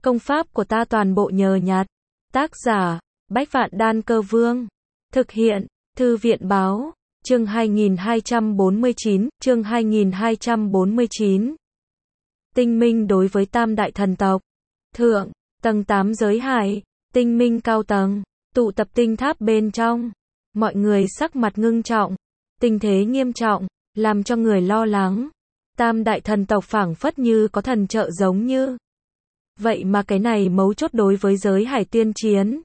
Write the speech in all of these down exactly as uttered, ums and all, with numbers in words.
Công pháp của ta toàn bộ nhờ nhặt. Tác giả, Bách Vạn Đan Cơ Vương. Thực hiện, Thư viện Báo. Chương hai nghìn hai trăm bốn mươi chín, chương hai nghìn hai trăm bốn mươi chín. Tinh minh đối với tam đại thần tộc. Thượng, tầng tám giới hải, tinh minh cao tầng, tụ tập tinh tháp bên trong. Mọi người sắc mặt ngưng trọng, tình thế nghiêm trọng, làm cho người lo lắng. Tam đại thần tộc phảng phất như có thần trợ giống như. Vậy mà cái này mấu chốt đối với giới hải tiên chiến.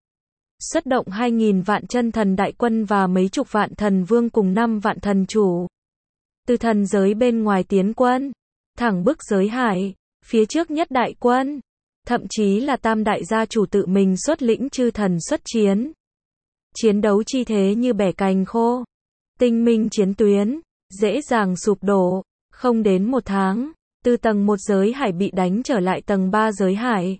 Xuất động hai nghìn vạn chân thần đại quân và mấy chục vạn thần vương cùng năm vạn thần chủ. Từ thần giới bên ngoài tiến quân, thẳng bức giới hải, phía trước nhất đại quân. Thậm chí là tam đại gia chủ tự mình xuất lĩnh chư thần xuất chiến. Chiến đấu chi thế như bẻ cành khô. Tinh minh chiến tuyến, dễ dàng sụp đổ, không đến một tháng, từ tầng một giới hải bị đánh trở lại tầng ba giới hải.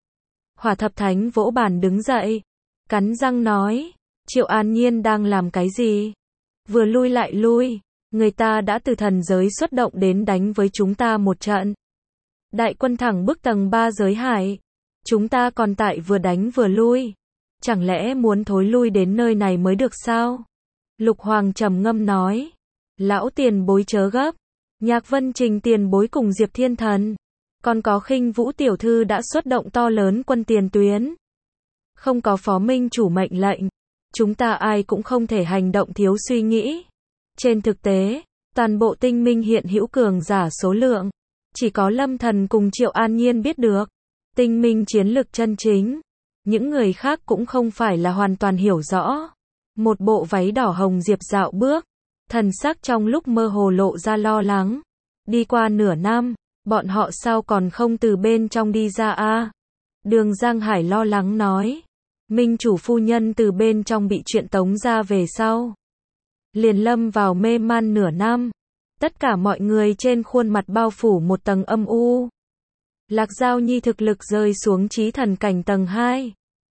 Hỏa thập thánh vỗ bàn đứng dậy, cắn răng nói, Triệu An Nhiên đang làm cái gì? Vừa lui lại lui, người ta đã từ thần giới xuất động đến đánh với chúng ta một trận. Đại quân thẳng bước tầng ba giới hải, chúng ta còn tại vừa đánh vừa lui. Chẳng lẽ muốn thối lui đến nơi này mới được sao? Lục Hoàng trầm ngâm nói, lão tiền bối chớ gấp, Nhạc Vân Trình tiền bối cùng Diệp Thiên Thần, còn có Khinh Vũ tiểu thư đã xuất động to lớn quân tiền tuyến. Không có phó minh chủ mệnh lệnh, chúng ta ai cũng không thể hành động thiếu suy nghĩ. Trên thực tế, toàn bộ tinh minh hiện hữu cường giả số lượng, chỉ có Lâm Thần cùng Triệu An Nhiên biết được. Tinh minh chiến lực chân chính, những người khác cũng không phải là hoàn toàn hiểu rõ. Một bộ váy đỏ hồng Diệp dạo bước, thần sắc trong lúc mơ hồ lộ ra lo lắng. Đi qua nửa năm, bọn họ sao còn không từ bên trong đi ra a? À? Đường Giang Hải lo lắng nói, minh chủ phu nhân từ bên trong bị chuyện tống ra về sau, liền lâm vào mê man nửa năm. Tất cả mọi người trên khuôn mặt bao phủ một tầng âm u. Lạc Giao Nhi thực lực rơi xuống chí thần cảnh tầng hai.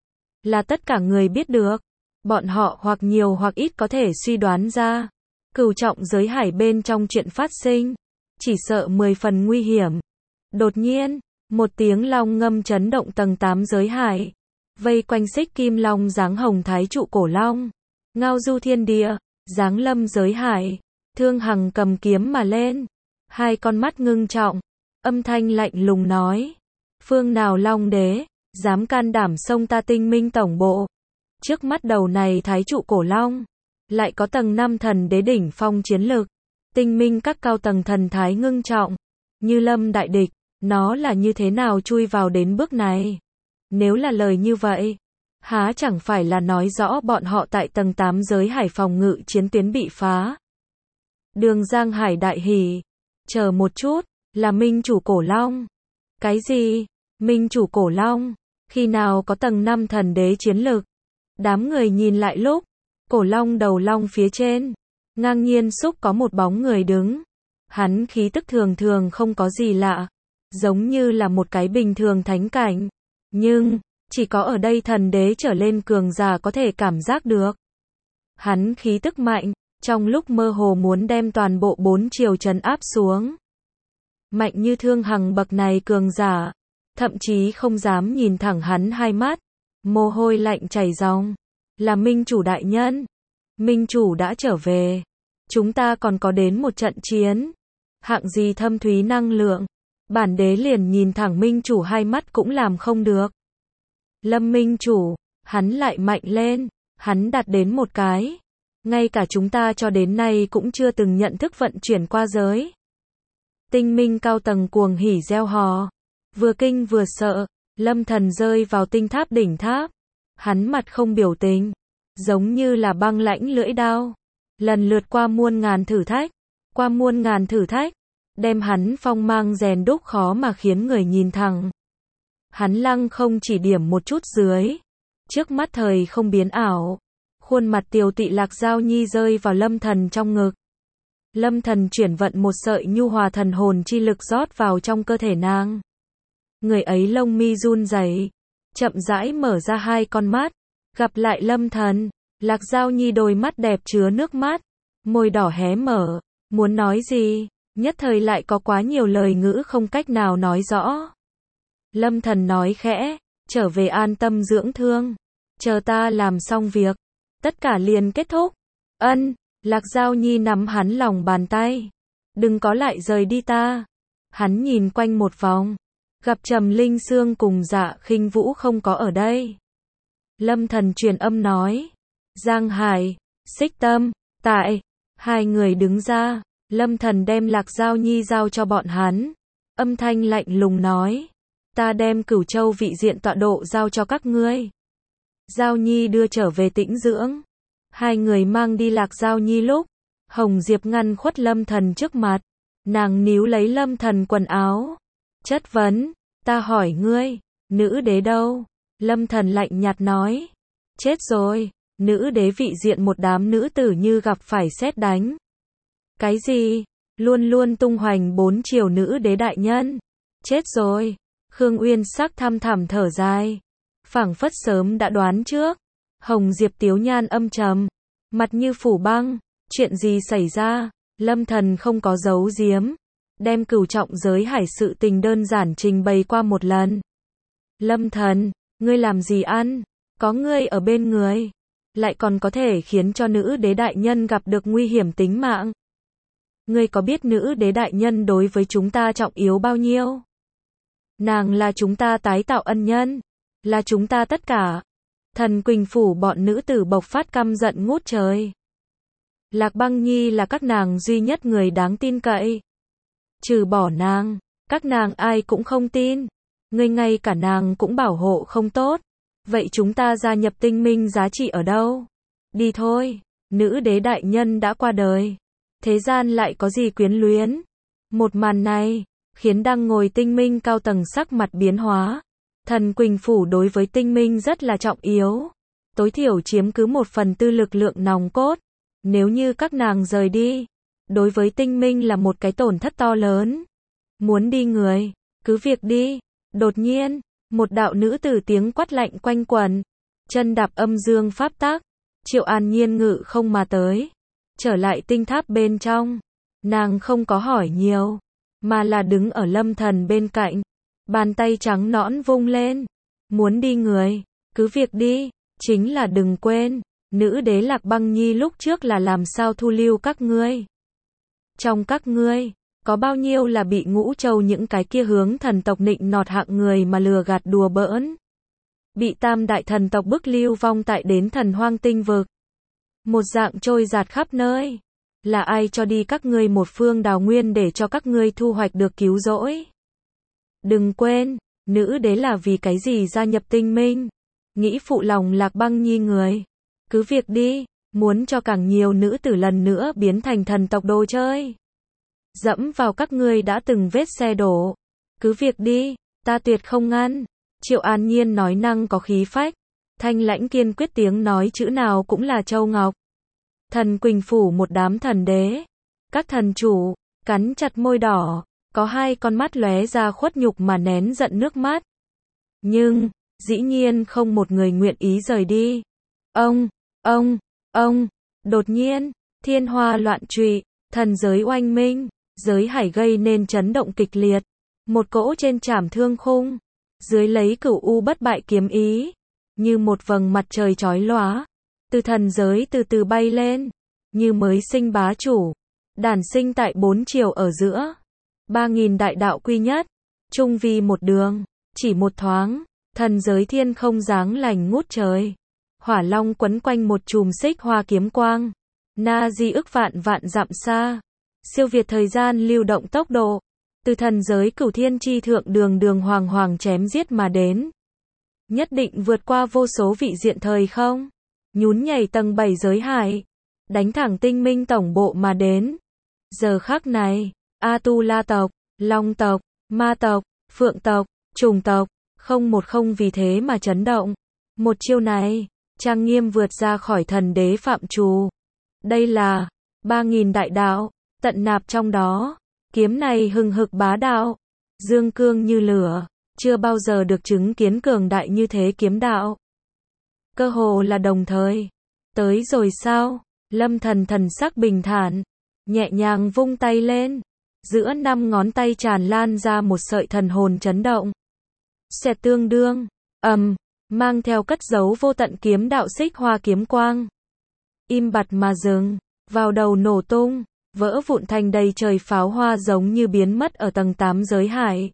Là tất cả người biết được. Bọn họ hoặc nhiều hoặc ít có thể suy đoán ra. Cửu trọng giới hải bên trong chuyện phát sinh. Chỉ sợ mười phần nguy hiểm. Đột nhiên, một tiếng long ngâm chấn động tầng tám giới hải. Vây quanh xích kim long dáng hồng thái trụ cổ long. Ngao du thiên địa, dáng lâm giới hải. Thương Hằng cầm kiếm mà lên. Hai con mắt ngưng trọng. Âm thanh lạnh lùng nói. Phương nào long đế, dám can đảm xông ta tinh minh tổng bộ. Trước mắt đầu này thái trụ cổ long. Lại có tầng năm thần đế đỉnh phong chiến lực. Tinh minh các cao tầng thần thái ngưng trọng. Như lâm đại địch, nó là như thế nào chui vào đến bước này? Nếu là lời như vậy, há chẳng phải là nói rõ bọn họ tại tầng tám giới hải phòng ngự chiến tuyến bị phá. Đường Giang Hải đại hỉ. Chờ một chút, là minh chủ cổ long. Cái gì? Minh chủ cổ long? Khi nào có tầng năm thần đế chiến lực? Đám người nhìn lại lúc, cổ long đầu long phía trên, ngang nhiên xúc có một bóng người đứng. Hắn khí tức thường thường không có gì lạ, giống như là một cái bình thường thánh cảnh. Nhưng, chỉ có ở đây thần đế trở lên cường giả có thể cảm giác được. Hắn khí tức mạnh, trong lúc mơ hồ muốn đem toàn bộ bốn triều trấn áp xuống. Mạnh như Thương Hằng bậc này cường giả, thậm chí không dám nhìn thẳng hắn hai mắt, mồ hôi lạnh chảy ròng. Là minh chủ đại nhân, minh chủ đã trở về, chúng ta còn có đến một trận chiến. Hạng gì thâm thúy năng lượng, bản đế liền nhìn thẳng minh chủ hai mắt cũng làm không được. Lâm minh chủ, hắn lại mạnh lên, hắn đạt đến một cái. Ngay cả chúng ta cho đến nay cũng chưa từng nhận thức vận chuyển qua giới. Tinh minh cao tầng cuồng hỉ reo hò. Vừa kinh vừa sợ, Lâm Thần rơi vào tinh tháp đỉnh tháp. Hắn mặt không biểu tình, giống như là băng lãnh lưỡi đao. Lần lượt qua muôn ngàn thử thách, qua muôn ngàn thử thách, đem hắn phong mang rèn đúc khó mà khiến người nhìn thẳng. Hắn lăng không chỉ điểm một chút dưới. Trước mắt thời không biến ảo. Khuôn mặt tiều tụy Lạc Giao Nhi rơi vào Lâm Thần trong ngực. Lâm Thần chuyển vận một sợi nhu hòa thần hồn chi lực rót vào trong cơ thể nàng. Người ấy lông mi run rẩy, chậm rãi mở ra hai con mắt, gặp lại Lâm Thần. Lạc Giao Nhi đôi mắt đẹp chứa nước mắt, môi đỏ hé mở, muốn nói gì, nhất thời lại có quá nhiều lời ngữ không cách nào nói rõ. Lâm Thần nói khẽ, trở về an tâm dưỡng thương. Chờ ta làm xong việc, tất cả liền kết thúc. Ân, Lạc Giao Nhi nắm hắn lòng bàn tay. Đừng có lại rời đi ta. Hắn nhìn quanh một vòng, gặp Trầm Linh Sương cùng Dạ Khinh Vũ không có ở đây. Lâm Thần truyền âm nói, Giang Hải, Xích Tâm, tại. Hai người đứng ra, Lâm Thần đem Lạc Giao Nhi giao cho bọn hắn. Âm thanh lạnh lùng nói, ta đem Cửu Châu vị diện tọa độ giao cho các ngươi. Giao Nhi đưa trở về tĩnh dưỡng. Hai người mang đi Lạc Giao Nhi lúc, Hồng Diệp ngăn khuất Lâm Thần trước mặt. Nàng níu lấy Lâm Thần quần áo. Chất vấn, ta hỏi ngươi, nữ đế đâu? Lâm Thần lạnh nhạt nói, chết rồi. Nữ đế vị diện một đám nữ tử như gặp phải sét đánh. Cái gì? Luôn luôn tung hoành bốn chiều nữ đế đại nhân. Chết rồi. Khương Uyên sắc thăm thẳm thở dài. Phảng phất sớm đã đoán trước. Hồng Diệp tiếu nhan âm trầm, mặt như phủ băng. Chuyện gì xảy ra? Lâm Thần không có giấu giếm, đem cửu trọng giới hải sự tình đơn giản trình bày qua một lần. Lâm Thần, ngươi làm gì ăn? Có ngươi ở bên người, lại còn có thể khiến cho nữ đế đại nhân gặp được nguy hiểm tính mạng. Ngươi có biết nữ đế đại nhân đối với chúng ta trọng yếu bao nhiêu? Nàng là chúng ta tái tạo ân nhân, là chúng ta tất cả. Thần Quỳnh phủ bọn nữ tử bộc phát căm giận ngút trời. Lạc Băng Nhi là các nàng duy nhất người đáng tin cậy. Trừ bỏ nàng, các nàng ai cũng không tin. Ngươi ngay cả nàng cũng bảo hộ không tốt. Vậy chúng ta gia nhập tinh minh giá trị ở đâu? Đi thôi, nữ đế đại nhân đã qua đời. Thế gian lại có gì quyến luyến? Một màn này, khiến đang ngồi tinh minh cao tầng sắc mặt biến hóa. Thần Quỳnh phủ đối với tinh minh rất là trọng yếu. Tối thiểu chiếm cứ một phần tư lực lượng nòng cốt. Nếu như các nàng rời đi, đối với tinh minh là một cái tổn thất to lớn. Muốn đi người, cứ việc đi. Đột nhiên, một đạo nữ tử tiếng quát lạnh quanh quẩn. Chân đạp âm dương pháp tắc. Triệu An Nhiên ngự không mà tới. Trở lại tinh tháp bên trong. Nàng không có hỏi nhiều, mà là đứng ở Lâm Thần bên cạnh. Bàn tay trắng nõn vung lên. Muốn đi người, cứ việc đi. Chính là đừng quên, nữ đế Lạc Băng Nhi lúc trước là làm sao thu lưu các ngươi. Trong các ngươi, có bao nhiêu là bị Ngũ Châu những cái kia hướng thần tộc nịnh nọt hạng người mà lừa gạt đùa bỡn. Bị tam đại thần tộc bức lưu vong tại đến thần hoang tinh vực. Một dạng trôi giạt khắp nơi. Là ai cho đi các ngươi một phương đào nguyên để cho các ngươi thu hoạch được cứu rỗi? Đừng quên, nữ đế là vì cái gì gia nhập tinh minh? Nghĩ phụ lòng Lạc Băng Nhi người. Cứ việc đi, muốn cho càng nhiều nữ tử lần nữa biến thành thần tộc đồ chơi. Dẫm vào các ngươi đã từng vết xe đổ. Cứ việc đi, ta tuyệt không ngăn. Triệu An Nhiên nói năng có khí phách. Thanh lãnh kiên quyết tiếng nói chữ nào cũng là châu ngọc. Thần Quỳnh phủ một đám thần đế. Các thần chủ, cắn chặt môi đỏ. Có hai con mắt lóe ra khuất nhục mà nén giận nước mắt. Nhưng, dĩ nhiên không một người nguyện ý rời đi. Ông, ông, ông, đột nhiên, thiên hoa loạn trụy, thần giới oanh minh, giới hải gây nên chấn động kịch liệt. Một cỗ trên trảm thương khung, dưới lấy cửu u bất bại kiếm ý, như một vầng mặt trời chói lóa, từ thần giới từ từ bay lên, như mới sinh bá chủ, đản sinh tại bốn chiều ở giữa. Ba nghìn đại đạo quy nhất, chung vì một đường, chỉ một thoáng, thần giới thiên không dáng lành ngút trời. Hỏa long quấn quanh một chùm xích hoa kiếm quang. Na di ức vạn vạn dặm xa. Siêu việt thời gian lưu động tốc độ. Từ thần giới cửu thiên chi thượng đường đường hoàng hoàng chém giết mà đến. Nhất định vượt qua vô số vị diện thời không. Nhún nhảy tầng bảy giới hải. Đánh thẳng tinh minh tổng bộ mà đến. Giờ khắc này, A-tu-la tộc, Long tộc, Ma tộc, Phượng tộc, Trùng tộc, không một không vì thế mà chấn động. Một chiêu này, trang nghiêm vượt ra khỏi thần đế phạm trù. Đây là ba nghìn đại đạo, tận nạp trong đó. Kiếm này hừng hực bá đạo, dương cương như lửa, chưa bao giờ được chứng kiến cường đại như thế kiếm đạo. Cơ hồ là đồng thời. Tới rồi sao? Lâm Thần thần sắc bình thản, nhẹ nhàng vung tay lên. Giữa năm ngón tay tràn lan ra một sợi thần hồn chấn động. xẹt tương đương, ầm, mang theo cất giấu vô tận kiếm đạo xích hoa kiếm quang. Im bặt mà dừng, vào đầu nổ tung, vỡ vụn thành đầy trời pháo hoa giống như biến mất ở tầng tám giới hải.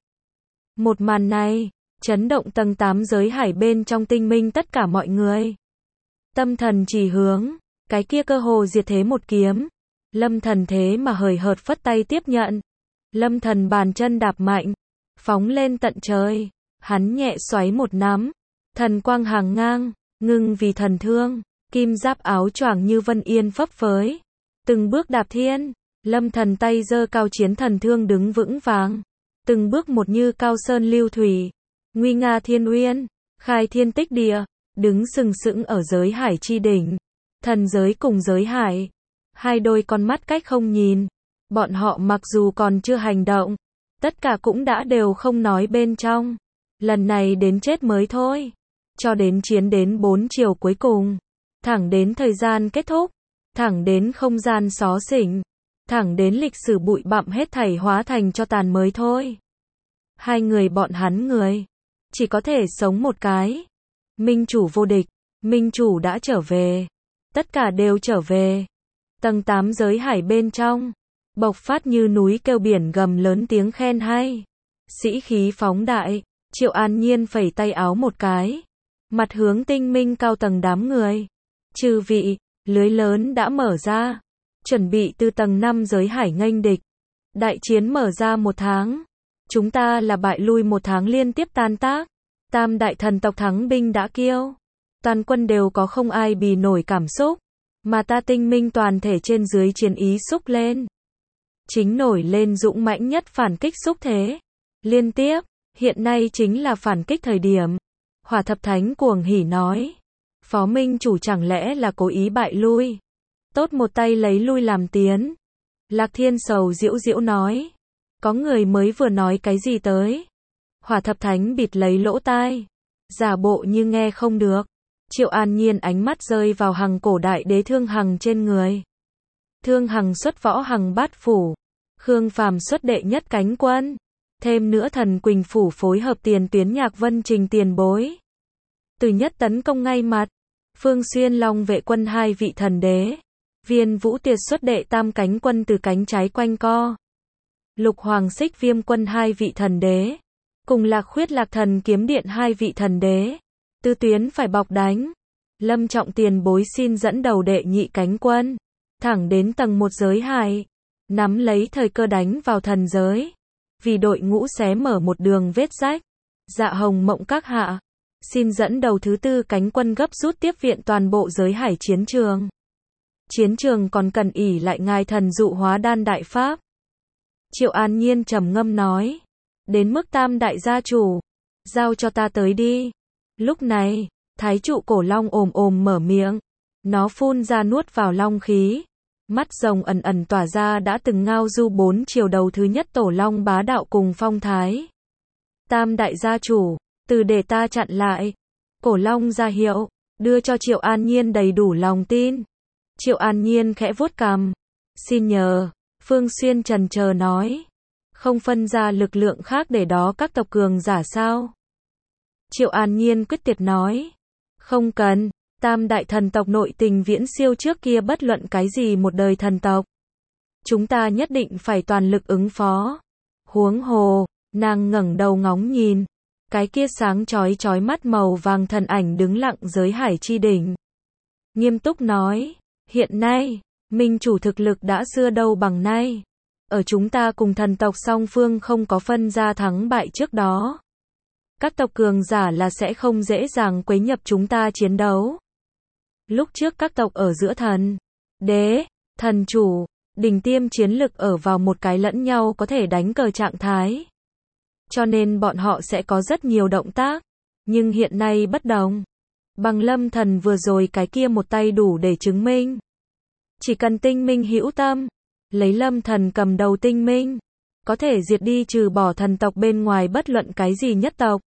Một màn này, chấn động tầng tám giới hải bên trong tinh minh tất cả mọi người. Tâm thần chỉ hướng, cái kia cơ hồ diệt thế một kiếm. Lâm Thần thế mà hời hợt phất tay tiếp nhận. Lâm Thần bàn chân đạp mạnh, phóng lên tận trời, hắn nhẹ xoáy một nắm, thần quang hàng ngang, ngưng vì thần thương, kim giáp áo choàng như vân yên phấp phới, từng bước đạp thiên, Lâm Thần tay giơ cao chiến thần thương đứng vững vàng, từng bước một như cao sơn lưu thủy, nguy nga thiên uyên, khai thiên tích địa, đứng sừng sững ở giới hải chi đỉnh, thần giới cùng giới hải, hai đôi con mắt cách không nhìn, bọn họ mặc dù còn chưa hành động, tất cả cũng đã đều không nói bên trong, lần này đến chết mới thôi, cho đến chiến đến bốn chiều cuối cùng, thẳng đến thời gian kết thúc, thẳng đến không gian xó xỉnh, thẳng đến lịch sử bụi bặm hết thảy hóa thành cho tàn mới thôi. Hai người bọn hắn người, chỉ có thể sống một cái. Minh chủ vô địch, Minh chủ đã trở về, tất cả đều trở về. Tầng tám giới hải bên trong, bộc phát như núi kêu biển gầm lớn tiếng khen hay. Sĩ khí phóng đại, Triệu An Nhiên phẩy tay áo một cái, mặt hướng tinh minh cao tầng đám người. Chư vị, lưới lớn đã mở ra, chuẩn bị từ tầng năm giới hải nghênh địch. Đại chiến mở ra một tháng, chúng ta là bại lui một tháng liên tiếp tan tác. Tam đại thần tộc thắng binh đã kiêu, toàn quân đều có không ai bì nổi cảm xúc, mà ta tinh minh toàn thể trên dưới chiến ý xúc lên. Chính nổi lên dũng mãnh nhất phản kích xúc thế. Liên tiếp, hiện nay chính là phản kích thời điểm. Hỏa Thập Thánh cuồng hỉ nói. Phó Minh chủ chẳng lẽ là cố ý bại lui. Tốt một tay lấy lui làm tiến. Lạc Thiên sầu diễu diễu nói. Có người mới vừa nói cái gì tới. Hỏa Thập Thánh bịt lấy lỗ tai. Giả bộ như nghe không được. Triệu An Nhiên ánh mắt rơi vào Hằng cổ đại đế Thương Hằng trên người. Thương Hằng xuất võ Hằng bát phủ. Khương Phàm xuất đệ nhất cánh quân. Thêm nữa Thần Quỳnh phủ phối hợp tiền tuyến Nhạc Vân Trình tiền bối. Từ nhất tấn công ngay mặt. Phương Xuyên Long vệ quân hai vị thần đế. Viên Vũ Tiệt xuất đệ tam cánh quân từ cánh trái quanh co. Lục Hoàng Xích Viêm quân hai vị thần đế. Cùng Lạc Khuyết Lạc Thần kiếm điện hai vị thần đế. Tư tuyến phải bọc đánh. Lâm Trọng tiền bối xin dẫn đầu đệ nhị cánh quân. Thẳng đến tầng một giới hải. Nắm lấy thời cơ đánh vào thần giới. Vì đội ngũ xé mở một đường vết rách. Dạ Hồng Mộng các hạ. Xin dẫn đầu thứ tư cánh quân gấp rút tiếp viện toàn bộ giới hải chiến trường. Chiến trường còn cần ỷ lại ngài thần dụ hóa đan đại pháp. Triệu An Nhiên trầm ngâm nói. Đến mức tam đại gia chủ. Giao cho ta tới đi. Lúc này, thái trụ cổ long ồm ồm mở miệng. Nó phun ra nuốt vào long khí. Mắt rồng ẩn ẩn tỏa ra đã từng ngao du bốn chiều đầu thứ nhất tổ long bá đạo cùng phong thái. Tam đại gia chủ, từ để ta chặn lại. Cổ long ra hiệu, đưa cho Triệu An Nhiên đầy đủ lòng tin. Triệu An Nhiên khẽ vuốt cằm. Xin nhờ, Phương Xuyên trần chờ nói. Không phân ra lực lượng khác để đó các tộc cường giả sao? Triệu An Nhiên quyết tuyệt nói. Không cần, tam đại thần tộc nội tình viễn siêu trước kia bất luận cái gì một đời thần tộc. Chúng ta nhất định phải toàn lực ứng phó. Huống hồ, nàng ngẩng đầu ngóng nhìn. Cái kia sáng chói chói mắt màu vàng thần ảnh đứng lặng giới hải chi đỉnh. Nghiêm túc nói, hiện nay, Minh chủ thực lực đã xưa đâu bằng nay. Ở chúng ta cùng thần tộc song phương không có phân ra thắng bại trước đó. Các tộc cường giả là sẽ không dễ dàng quấy nhập chúng ta chiến đấu. Lúc trước các tộc ở giữa thần, đế, thần chủ, đỉnh tiêm chiến lực ở vào một cái lẫn nhau có thể đánh cờ trạng thái. Cho nên bọn họ sẽ có rất nhiều động tác. Nhưng hiện nay bất đồng. Bằng Lâm Thần vừa rồi cái kia một tay đủ để chứng minh. Chỉ cần tinh minh hữu tâm. Lấy Lâm Thần cầm đầu tinh minh. Có thể diệt đi trừ bỏ thần tộc bên ngoài bất luận cái gì nhất tộc.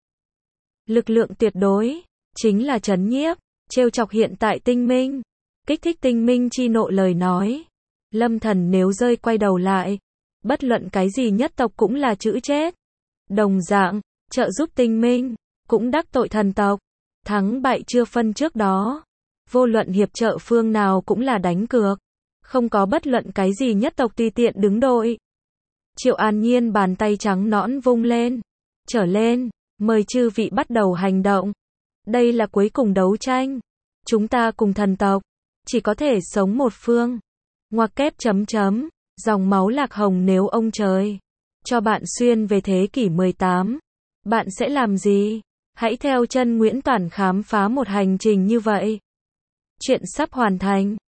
Lực lượng tuyệt đối. Chính là trấn nhiếp. Trêu chọc hiện tại tinh minh. Kích thích tinh minh chi nộ lời nói. Lâm Thần nếu rơi quay đầu lại. Bất luận cái gì nhất tộc cũng là chữ chết. Đồng dạng, trợ giúp tinh minh. cũng đắc tội thần tộc. Thắng bại chưa phân trước đó. Vô luận hiệp trợ phương nào cũng là đánh cược. Không có bất luận cái gì nhất tộc tùy tiện đứng đội. Triệu An Nhiên bàn tay trắng nõn vung lên. Trở lên, mời chư vị bắt đầu hành động. Đây là cuối cùng đấu tranh. Chúng ta cùng thần tộc. Chỉ có thể sống một phương. Ngoặc kép chấm chấm. Dòng máu lạc hồng nếu ông trời cho bạn xuyên về thế kỷ mười tám. Bạn sẽ làm gì? Hãy theo chân Nguyễn Toản khám phá một hành trình như vậy. Chuyện sắp hoàn thành.